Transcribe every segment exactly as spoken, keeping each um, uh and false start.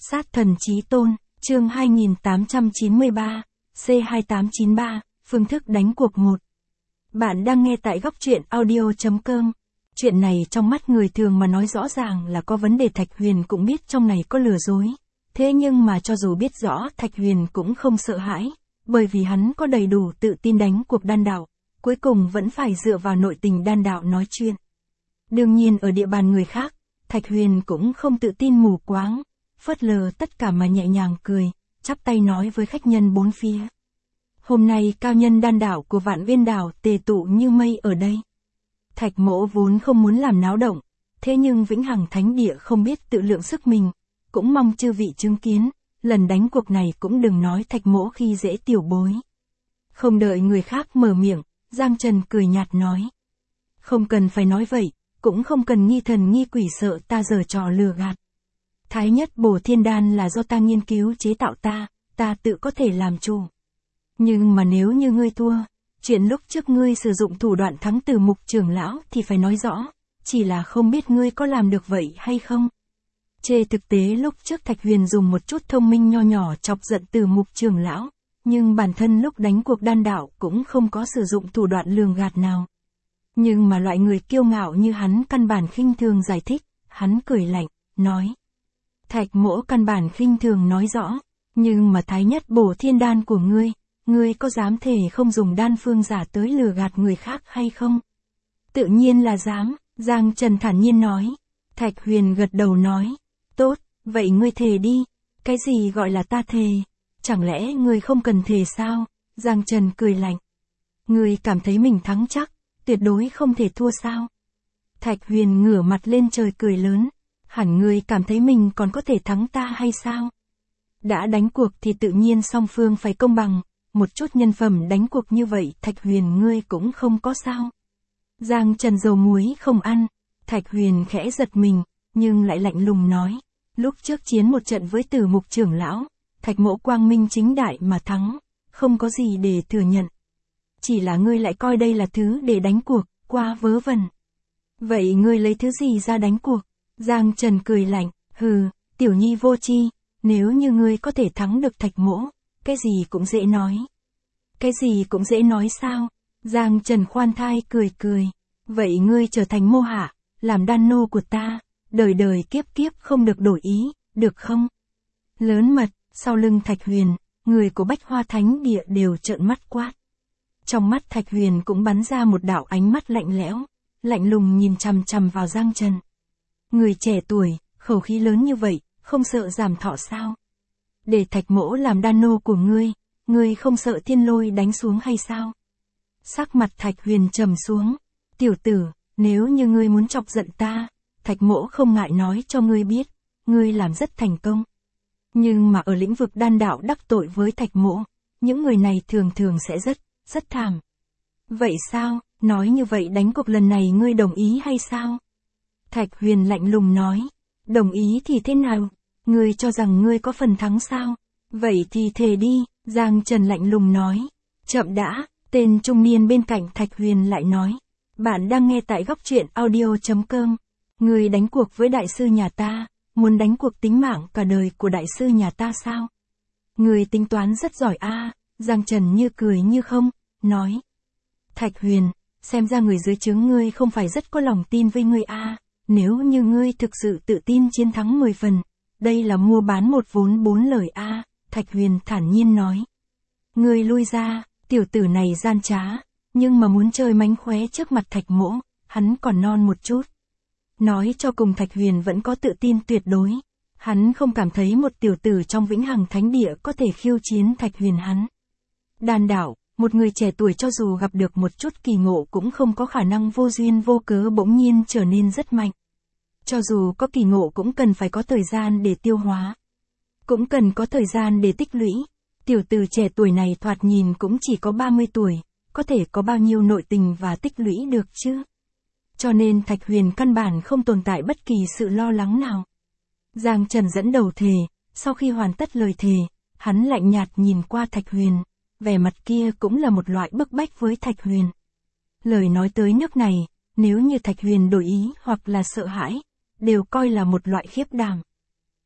Sát thần chí tôn, chương hai nghìn tám trăm chín mươi ba, C hai tám chín ba, phương thức đánh cuộc một. Bạn đang nghe tại góc truyện audio chấm com. Chuyện này trong mắt người thường mà nói rõ ràng là có vấn đề. Thạch Huyền cũng biết trong này có lừa dối. Thế nhưng mà cho dù biết rõ, Thạch Huyền cũng không sợ hãi, bởi vì hắn có đầy đủ tự tin đánh cuộc đan đạo, cuối cùng vẫn phải dựa vào nội tình đan đạo nói chuyện. Đương nhiên ở địa bàn người khác, Thạch Huyền cũng không tự tin mù quáng, phớt lờ tất cả mà nhẹ nhàng cười, chắp tay nói với khách nhân bốn phía. Hôm nay cao nhân đan đạo của Vạn Viên Đảo tề tụ như mây ở đây. Thạch Mỗ vốn không muốn làm náo động, thế nhưng Vĩnh Hằng Thánh Địa không biết tự lượng sức mình, cũng mong chư vị chứng kiến, lần đánh cuộc này cũng đừng nói Thạch Mỗ khi dễ tiểu bối. Không đợi người khác mở miệng, Giang Trần cười nhạt nói. Không cần phải nói vậy, cũng không cần nghi thần nghi quỷ sợ ta giở trò lừa gạt. Thái nhất bổ thiên đan là do ta nghiên cứu chế tạo ta, ta tự có thể làm chủ. Nhưng mà nếu như ngươi thua, chuyện lúc trước ngươi sử dụng thủ đoạn thắng Từ Mục trưởng lão thì phải nói rõ, chỉ là không biết ngươi có làm được vậy hay không. Trên thực tế lúc trước Thạch Huyền dùng một chút thông minh nho nhỏ chọc giận Từ Mục trưởng lão, nhưng bản thân lúc đánh cuộc đan đạo cũng không có sử dụng thủ đoạn lường gạt nào. Nhưng mà loại người kiêu ngạo như hắn căn bản khinh thường giải thích, hắn cười lạnh, nói. Thạch Mỗ căn bản khinh thường nói rõ, nhưng mà thái nhất bổ thiên đan của ngươi, ngươi có dám thề không dùng đan phương giả tới lừa gạt người khác hay không? Tự nhiên là dám, Giang Trần thản nhiên nói. Thạch Huyền gật đầu nói, tốt, vậy ngươi thề đi, cái gì gọi là ta thề? Chẳng lẽ ngươi không cần thề sao? Giang Trần cười lạnh. Ngươi cảm thấy mình thắng chắc, tuyệt đối không thể thua sao? Thạch Huyền ngửa mặt lên trời cười lớn. Hẳn ngươi cảm thấy mình còn có thể thắng ta hay sao? Đã đánh cuộc thì tự nhiên song phương phải công bằng, một chút nhân phẩm đánh cuộc như vậy Thạch Huyền ngươi cũng không có sao? Giang Trần dầu muối không ăn, Thạch Huyền khẽ giật mình, nhưng lại lạnh lùng nói. Lúc trước chiến một trận với Từ Mục trưởng lão, Thạch Mỗ quang minh chính đại mà thắng, không có gì để thừa nhận. Chỉ là ngươi lại coi đây là thứ để đánh cuộc, quá vớ vẩn. Vậy ngươi lấy thứ gì ra đánh cuộc? Giang Trần cười lạnh, hừ, tiểu nhi vô chi, nếu như ngươi có thể thắng được Thạch Mỗ, cái gì cũng dễ nói. Cái gì cũng dễ nói sao? Giang Trần khoan thai cười cười, vậy ngươi trở thành mô hạ, làm đan nô của ta, đời đời kiếp kiếp không được đổi ý, được không? Lớn mật, sau lưng Thạch Huyền, người của Bách Hoa Thánh Địa đều trợn mắt quát. Trong mắt Thạch Huyền cũng bắn ra một đạo ánh mắt lạnh lẽo, lạnh lùng nhìn chằm chằm vào Giang Trần. Người trẻ tuổi, khẩu khí lớn như vậy, không sợ giảm thọ sao? Để Thạch Mỗ làm đan nô của ngươi, ngươi không sợ thiên lôi đánh xuống hay sao? Sắc mặt Thạch Huyền trầm xuống. Tiểu tử, nếu như ngươi muốn chọc giận ta, Thạch Mỗ không ngại nói cho ngươi biết, ngươi làm rất thành công. Nhưng mà ở lĩnh vực đan đạo đắc tội với Thạch Mỗ, những người này thường thường sẽ rất, rất thảm. Vậy sao, nói như vậy đánh cuộc lần này ngươi đồng ý hay sao? Thạch Huyền lạnh lùng nói, đồng ý thì thế nào? Ngươi cho rằng ngươi có phần thắng sao? Vậy thì thề đi, Giang Trần lạnh lùng nói. Chậm đã, tên trung niên bên cạnh Thạch Huyền lại nói. Bạn đang nghe tại góc truyện audio chấm com. Ngươi đánh cuộc với đại sư nhà ta, muốn đánh cuộc tính mạng cả đời của đại sư nhà ta sao? Ngươi tính toán rất giỏi a. À, Giang Trần như cười như không, nói. Thạch Huyền, xem ra người dưới trướng ngươi không phải rất có lòng tin với ngươi a. À. Nếu như ngươi thực sự tự tin chiến thắng mười phần, đây là mua bán một vốn bốn lời a. À, Thạch Huyền thản nhiên nói. Ngươi lui ra, tiểu tử này gian trá, nhưng mà muốn chơi mánh khóe trước mặt Thạch Mỗ, hắn còn non một chút. Nói cho cùng Thạch Huyền vẫn có tự tin tuyệt đối, hắn không cảm thấy một tiểu tử trong Vĩnh Hằng Thánh Địa có thể khiêu chiến Thạch Huyền hắn. Đan đạo, một người trẻ tuổi cho dù gặp được một chút kỳ ngộ cũng không có khả năng vô duyên vô cớ bỗng nhiên trở nên rất mạnh. Cho dù có kỳ ngộ cũng cần phải có thời gian để tiêu hóa. Cũng cần có thời gian để tích lũy. Tiểu tử trẻ tuổi này thoạt nhìn cũng chỉ có ba mươi tuổi, có thể có bao nhiêu nội tình và tích lũy được chứ? Cho nên Thạch Huyền căn bản không tồn tại bất kỳ sự lo lắng nào. Giang Trần dẫn đầu thề, sau khi hoàn tất lời thề, hắn lạnh nhạt nhìn qua Thạch Huyền, vẻ mặt kia cũng là một loại bức bách với Thạch Huyền. Lời nói tới nước này, nếu như Thạch Huyền đổi ý hoặc là sợ hãi, đều coi là một loại khiếp đảm.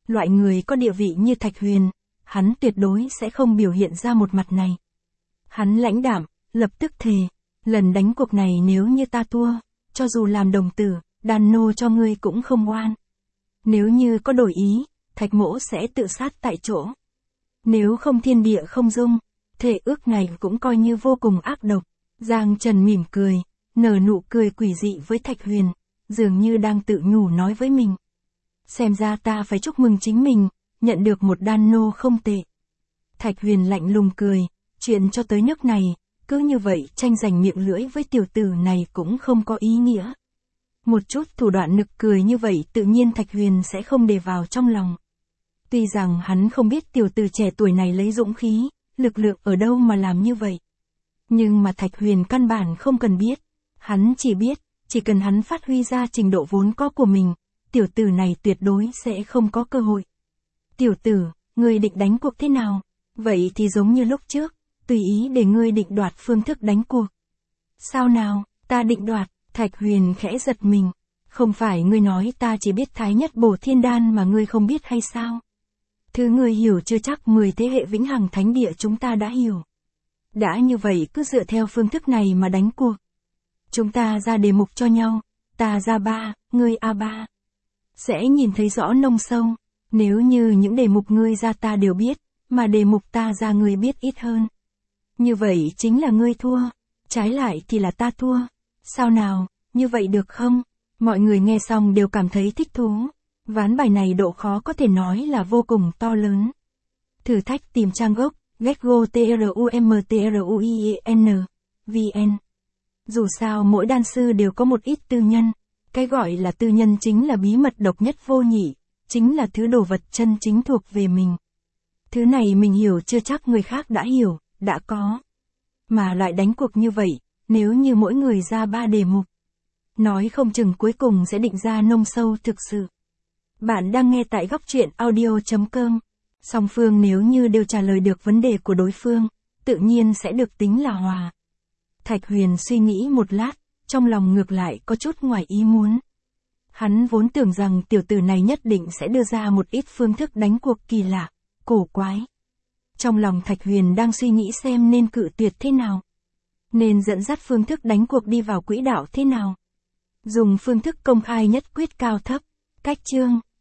Loại người có địa vị như Thạch Huyền, hắn tuyệt đối sẽ không biểu hiện ra một mặt này. Hắn lãnh đạm, lập tức thề, lần đánh cuộc này nếu như ta thua, cho dù làm đồng tử, đàn nô cho ngươi cũng không oan. Nếu như có đổi ý, Thạch mỗ sẽ tự sát tại chỗ. Nếu không thiên địa không dung, thể ước này cũng coi như vô cùng ác độc. Giang Trần mỉm cười, nở nụ cười quỷ dị với Thạch Huyền, dường như đang tự nhủ nói với mình. Xem ra ta phải chúc mừng chính mình, nhận được một đan nô không tệ. Thạch Huyền lạnh lùng cười, chuyện cho tới nước này, cứ như vậy tranh giành miệng lưỡi với tiểu tử này cũng không có ý nghĩa. Một chút thủ đoạn nực cười như vậy tự nhiên Thạch Huyền sẽ không để vào trong lòng. Tuy rằng hắn không biết tiểu tử trẻ tuổi này lấy dũng khí, lực lượng ở đâu mà làm như vậy. Nhưng mà Thạch Huyền căn bản không cần biết. Hắn chỉ biết, chỉ cần hắn phát huy ra trình độ vốn có của mình, tiểu tử này tuyệt đối sẽ không có cơ hội. Tiểu tử, ngươi định đánh cuộc thế nào? Vậy thì giống như lúc trước, tùy ý để ngươi định đoạt phương thức đánh cuộc. Sao nào, ta định đoạt, Thạch Huyền khẽ giật mình. Không phải ngươi nói ta chỉ biết thái nhất bổ thiên đan mà ngươi không biết hay sao? Thứ ngươi hiểu chưa chắc mười thế hệ vĩnh hằng thánh địa chúng ta đã hiểu. Đã như vậy cứ dựa theo phương thức này mà đánh cuộc. Chúng ta ra đề mục cho nhau, ta ra ba, ngươi a ba. Sẽ nhìn thấy rõ nông sâu, nếu như những đề mục ngươi ra ta đều biết, mà đề mục ta ra ngươi biết ít hơn. Như vậy chính là ngươi thua, trái lại thì là ta thua. Sao nào, như vậy được không? Mọi người nghe xong đều cảm thấy thích thú. Ván bài này độ khó có thể nói là vô cùng to lớn. Thử thách tìm trang gốc, getgotrumtruien, vn. Dù sao mỗi đan sư đều có một ít tư nhân. Cái gọi là tư nhân chính là bí mật độc nhất vô nhị, chính là thứ đồ vật chân chính thuộc về mình. Thứ này mình hiểu chưa chắc người khác đã hiểu, đã có. Mà loại đánh cuộc như vậy, nếu như mỗi người ra ba đề mục, nói không chừng cuối cùng sẽ định ra nông sâu thực sự. Bạn đang nghe tại góc truyện audio.com. Song phương nếu như đều trả lời được vấn đề của đối phương, tự nhiên sẽ được tính là hòa. Thạch Huyền suy nghĩ một lát, trong lòng ngược lại có chút ngoài ý muốn. Hắn vốn tưởng rằng tiểu tử này nhất định sẽ đưa ra một ít phương thức đánh cuộc kỳ lạ, cổ quái. Trong lòng Thạch Huyền đang suy nghĩ xem nên cự tuyệt thế nào. Nên dẫn dắt phương thức đánh cuộc đi vào quỹ đạo thế nào. Dùng phương thức công khai nhất quyết cao thấp, cách chương,